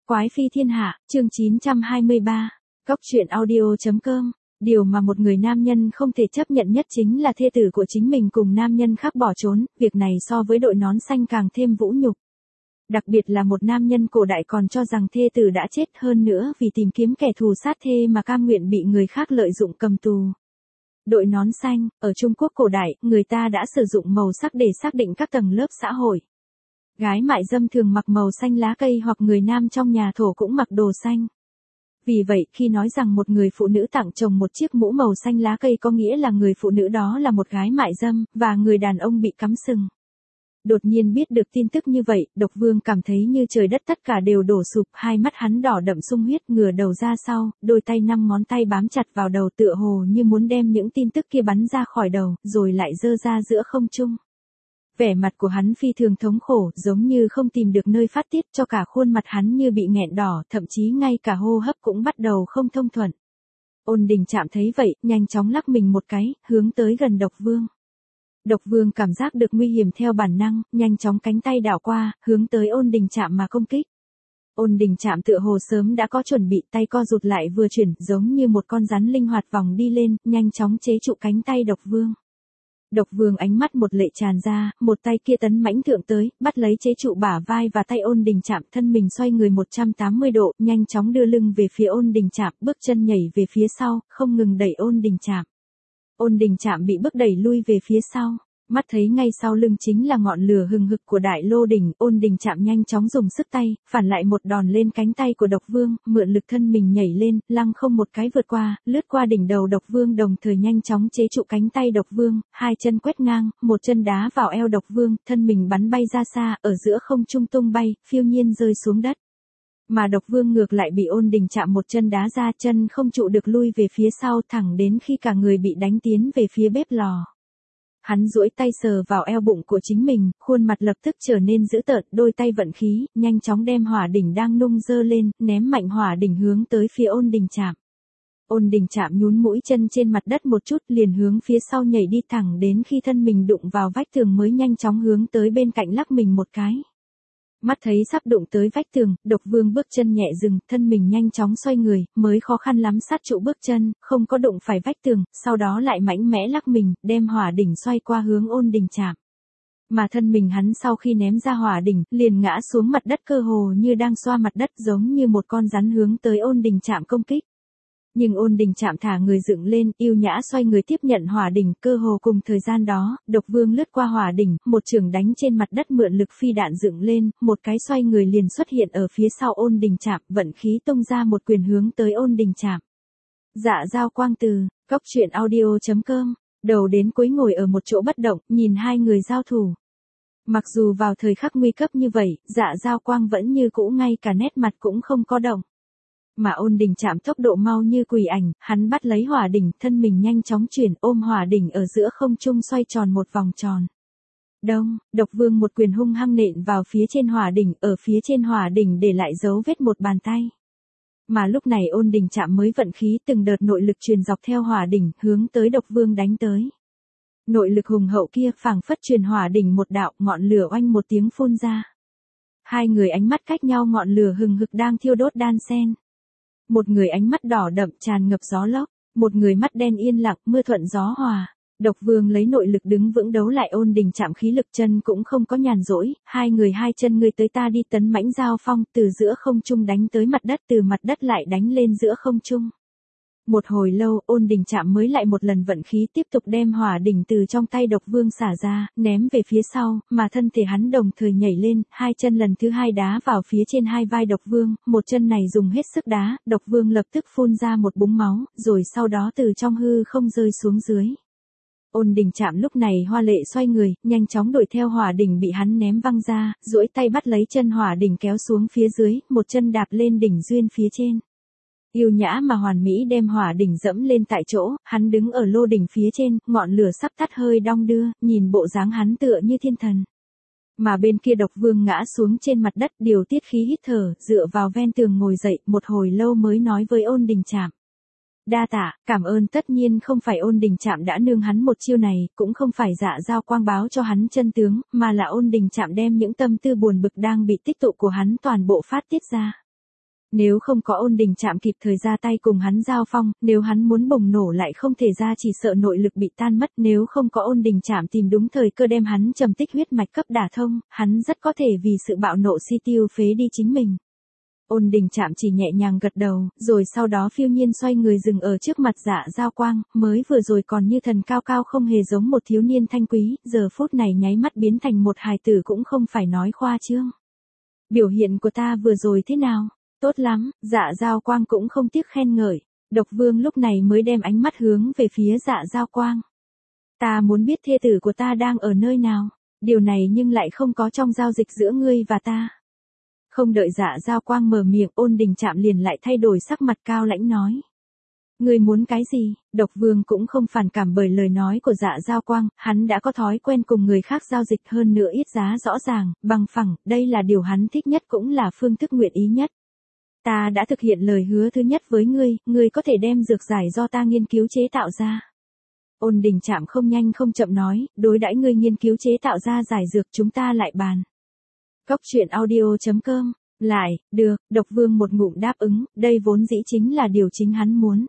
Quái phi thiên hạ, chương 923. Cốc truyện audio.com. Điều mà một người nam nhân không thể chấp nhận nhất chính là thê tử của chính mình cùng nam nhân khác bỏ trốn, việc này so với đội nón xanh càng thêm vũ nhục. Đặc biệt là một nam nhân cổ đại còn cho rằng thê tử đã chết, hơn nữa vì tìm kiếm kẻ thù sát thê mà cam nguyện bị người khác lợi dụng cầm tù. Đội nón xanh, ở Trung Quốc cổ đại, người ta đã sử dụng màu sắc để xác định các tầng lớp xã hội. Gái mại dâm thường mặc màu xanh lá cây hoặc người nam trong nhà thổ cũng mặc đồ xanh. Vì vậy, khi nói rằng một người phụ nữ tặng chồng một chiếc mũ màu xanh lá cây có nghĩa là người phụ nữ đó là một gái mại dâm, và người đàn ông bị cắm sừng. Đột nhiên biết được tin tức như vậy, Độc Vương cảm thấy như trời đất tất cả đều đổ sụp, hai mắt hắn đỏ đậm sung huyết, ngửa đầu ra sau, đôi tay 5 ngón tay bám chặt vào đầu tựa hồ như muốn đem những tin tức kia bắn ra khỏi đầu, rồi lại giơ ra giữa không trung. Vẻ mặt của hắn phi thường thống khổ, giống như không tìm được nơi phát tiết, cho cả khuôn mặt hắn như bị nghẹn đỏ, thậm chí ngay cả hô hấp cũng bắt đầu không thông thuận. Ôn Đình Trạm thấy vậy, nhanh chóng lắc mình một cái, hướng tới gần Độc Vương. Độc Vương cảm giác được nguy hiểm theo bản năng, nhanh chóng cánh tay đảo qua, hướng tới Ôn Đình Trạm mà công kích. Ôn Đình Trạm tựa hồ sớm đã có chuẩn bị, tay co rụt lại vừa chuyển, giống như một con rắn linh hoạt vòng đi lên, nhanh chóng chế trụ cánh tay Độc Vương. Độc Vương ánh mắt một lệ tràn ra, một tay kia tấn mãnh thượng tới, bắt lấy chế trụ bả vai và tay Ôn Đình Trạm, thân mình xoay người 180 độ, nhanh chóng đưa lưng về phía Ôn Đình Trạm, bước chân nhảy về phía sau, không ngừng đẩy Ôn Đình Trạm. Ôn Đình Trạm bị bước đẩy lui về phía sau, mắt thấy ngay sau lưng chính là ngọn lửa hừng hực của Đại Lô đỉnh, Ôn Đình Trạm nhanh chóng dùng sức tay, phản lại một đòn lên cánh tay của Độc Vương, mượn lực thân mình nhảy lên, lăng không một cái vượt qua, lướt qua đỉnh đầu Độc Vương, đồng thời nhanh chóng chế trụ cánh tay Độc Vương, hai chân quét ngang, một chân đá vào eo Độc Vương, thân mình bắn bay ra xa, ở giữa không trung tung bay, phiêu nhiên rơi xuống đất. Mà Độc Vương ngược lại bị Ôn Đình Trạm một chân đá ra, chân không trụ được lui về phía sau, thẳng đến khi cả người bị đánh tiến về phía bếp lò. Hắn duỗi tay sờ vào eo bụng của chính mình, khuôn mặt lập tức trở nên dữ tợn, đôi tay vận khí, nhanh chóng đem hỏa đỉnh đang nung dơ lên, ném mạnh hỏa đỉnh hướng tới phía Ôn Đình Trạm. Ôn Đình Trạm nhún mũi chân trên mặt đất một chút, liền hướng phía sau nhảy đi, thẳng đến khi thân mình đụng vào vách tường mới nhanh chóng hướng tới bên cạnh lắc mình một cái. Mắt thấy sắp đụng tới vách tường, Độc Vương bước chân nhẹ dừng, thân mình nhanh chóng xoay người, mới khó khăn lắm sát trụ bước chân, không có đụng phải vách tường, sau đó lại mạnh mẽ lắc mình, đem hỏa đỉnh xoay qua hướng Ôn Đình Trạm. Mà thân mình hắn sau khi ném ra hỏa đỉnh, liền ngã xuống mặt đất, cơ hồ như đang xoa mặt đất, giống như một con rắn hướng tới Ôn Đình Trạm công kích. Nhưng Ôn Đình Trạm thả người dựng lên, yêu nhã xoay người tiếp nhận hỏa đỉnh, cơ hồ cùng thời gian đó, Độc Vương lướt qua hỏa đỉnh, một chưởng đánh trên mặt đất, mượn lực phi đạn dựng lên, một cái xoay người liền xuất hiện ở phía sau Ôn Đình Trạm, vận khí tung ra một quyền hướng tới Ôn Đình Trạm. Dạ Dao Quang Từ, Cốc truyện audio.com, đầu đến cuối ngồi ở một chỗ bất động, nhìn hai người giao thủ. Mặc dù vào thời khắc nguy cấp như vậy, Dạ Dao Quang vẫn như cũ, ngay cả nét mặt cũng không có động. Mà Ôn Đình Trạm tốc độ mau như quỷ ảnh, hắn bắt lấy hỏa đỉnh, thân mình nhanh chóng chuyển, ôm hỏa đỉnh ở giữa không trung xoay tròn một vòng tròn. Đông, Độc Vương một quyền hung hăng nện vào phía trên hỏa đỉnh, ở phía trên hỏa đỉnh để lại dấu vết một bàn tay. Mà lúc này Ôn Đình Trạm mới vận khí, từng đợt nội lực truyền dọc theo hỏa đỉnh, hướng tới Độc Vương đánh tới. Nội lực hùng hậu kia phảng phất truyền hỏa đỉnh một đạo, ngọn lửa oanh một tiếng phun ra. Hai người ánh mắt cách nhau, ngọn lửa hừng hực đang thiêu đốt đan xen. Một người ánh mắt đỏ đậm tràn ngập gió lốc, một người mắt đen yên lặng, mưa thuận gió hòa. Độc Vương lấy nội lực đứng vững đấu lại Ôn Đình Trạm khí lực, chân cũng không có nhàn rỗi, hai người hai chân ngươi tới ta đi, tấn mãnh giao phong, từ giữa không trung đánh tới mặt đất, từ mặt đất lại đánh lên giữa không trung. Một hồi lâu, Ôn Đình Trạm mới lại một lần vận khí, tiếp tục đem hỏa đỉnh từ trong tay Độc Vương xả ra, ném về phía sau, mà thân thể hắn đồng thời nhảy lên, hai chân lần thứ hai đá vào phía trên hai vai Độc Vương, một chân này dùng hết sức đá, Độc Vương lập tức phun ra một búng máu, rồi sau đó từ trong hư không rơi xuống dưới. Ôn Đình Trạm lúc này hoa lệ xoay người, nhanh chóng đuổi theo hỏa đỉnh bị hắn ném văng ra, duỗi tay bắt lấy chân hỏa đỉnh kéo xuống phía dưới, một chân đạp lên đỉnh duyên phía trên. Yêu nhã mà hoàn mỹ đem hỏa đỉnh dẫm lên tại chỗ, hắn đứng ở lô đỉnh phía trên, ngọn lửa sắp tắt hơi đong đưa, nhìn bộ dáng hắn tựa như thiên thần. Mà bên kia Độc Vương ngã xuống trên mặt đất, điều tiết khí hít thở, dựa vào ven tường ngồi dậy, một hồi lâu mới nói với Ôn Đình Trạm. Đa tạ, cảm ơn. Tất nhiên không phải Ôn Đình Trạm đã nương hắn một chiêu này, cũng không phải Dạ Dao Quang báo cho hắn chân tướng, mà là Ôn Đình Trạm đem những tâm tư buồn bực đang bị tích tụ của hắn toàn bộ phát tiết ra. Nếu không có Ôn Đình Trạm kịp thời ra tay cùng hắn giao phong, nếu hắn muốn bùng nổ lại không thể ra chỉ sợ nội lực bị tan mất, nếu không có Ôn Đình Trạm tìm đúng thời cơ đem hắn trầm tích huyết mạch cấp đả thông, hắn rất có thể vì sự bạo nộ si tiêu phế đi chính mình. Ôn Đình Trạm chỉ nhẹ nhàng gật đầu, rồi sau đó phiêu nhiên xoay người dừng ở trước mặt Dạ Giao Quang, mới vừa rồi còn như thần cao cao không hề giống một thiếu niên thanh quý, giờ phút này nháy mắt biến thành một hài tử cũng không phải nói khoa trương. Biểu hiện của ta vừa rồi thế nào? Tốt lắm, Dạ Giao Quang cũng không tiếc khen ngợi. Độc Vương lúc này mới đem ánh mắt hướng về phía Dạ Giao Quang. Ta muốn biết thê tử của ta đang ở nơi nào, điều này nhưng lại không có trong giao dịch giữa ngươi và ta. Không đợi Dạ Giao Quang mở miệng, Ôn Đình Trạm liền lại thay đổi sắc mặt cao lãnh nói. Ngươi muốn cái gì? Độc Vương cũng không phản cảm bởi lời nói của Dạ Giao Quang, hắn đã có thói quen cùng người khác giao dịch hơn nữa ít giá rõ ràng, bằng phẳng, đây là điều hắn thích nhất cũng là phương thức nguyện ý nhất. Ta đã thực hiện lời hứa thứ nhất với ngươi có thể đem dược giải do ta nghiên cứu chế tạo ra. Ôn Đình Trạm không nhanh không chậm nói, đối đãi ngươi nghiên cứu chế tạo ra giải dược chúng ta lại bàn. Cốc truyện audio.com, lại, được, Độc Vương một ngụm đáp ứng, đây vốn dĩ chính là điều chính hắn muốn.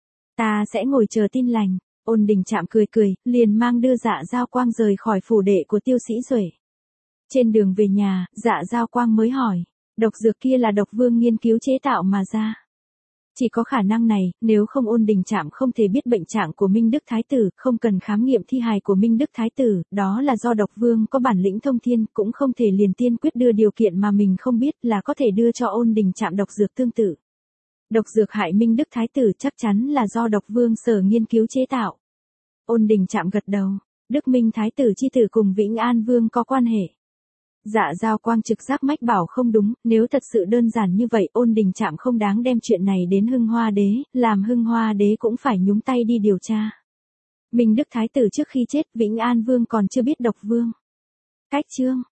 Ta sẽ ngồi chờ tin lành. Ôn Đình Trạm cười cười, liền mang đưa Dạ Giao Quang rời khỏi phủ đệ của Tiêu Sĩ Duệ. Trên đường về nhà, Dạ Giao Quang mới hỏi, độc dược kia là Độc Vương nghiên cứu chế tạo mà ra. Chỉ có khả năng này, nếu không Ôn Đình Trạm không thể biết bệnh trạng của Minh Đức Thái Tử, không cần khám nghiệm thi hài của Minh Đức Thái Tử, đó là do Độc Vương có bản lĩnh thông thiên, cũng không thể liền tiên quyết đưa điều kiện mà mình không biết là có thể đưa cho Ôn Đình Trạm độc dược tương tự. Độc dược hại Minh Đức Thái Tử chắc chắn là do Độc Vương sở nghiên cứu chế tạo. Ôn Đình Trạm gật đầu, Đức Minh Thái Tử chi tử cùng Vĩnh An Vương có quan hệ. Dạ Giao Quang trực giác mách bảo không đúng, nếu thật sự đơn giản như vậy Ôn Đình Trạm không đáng đem chuyện này đến Hưng Hoa Đế, làm Hưng Hoa Đế cũng phải nhúng tay đi điều tra. Minh Đức Thái Tử trước khi chết Vĩnh An Vương còn chưa biết Độc Vương. Cách chương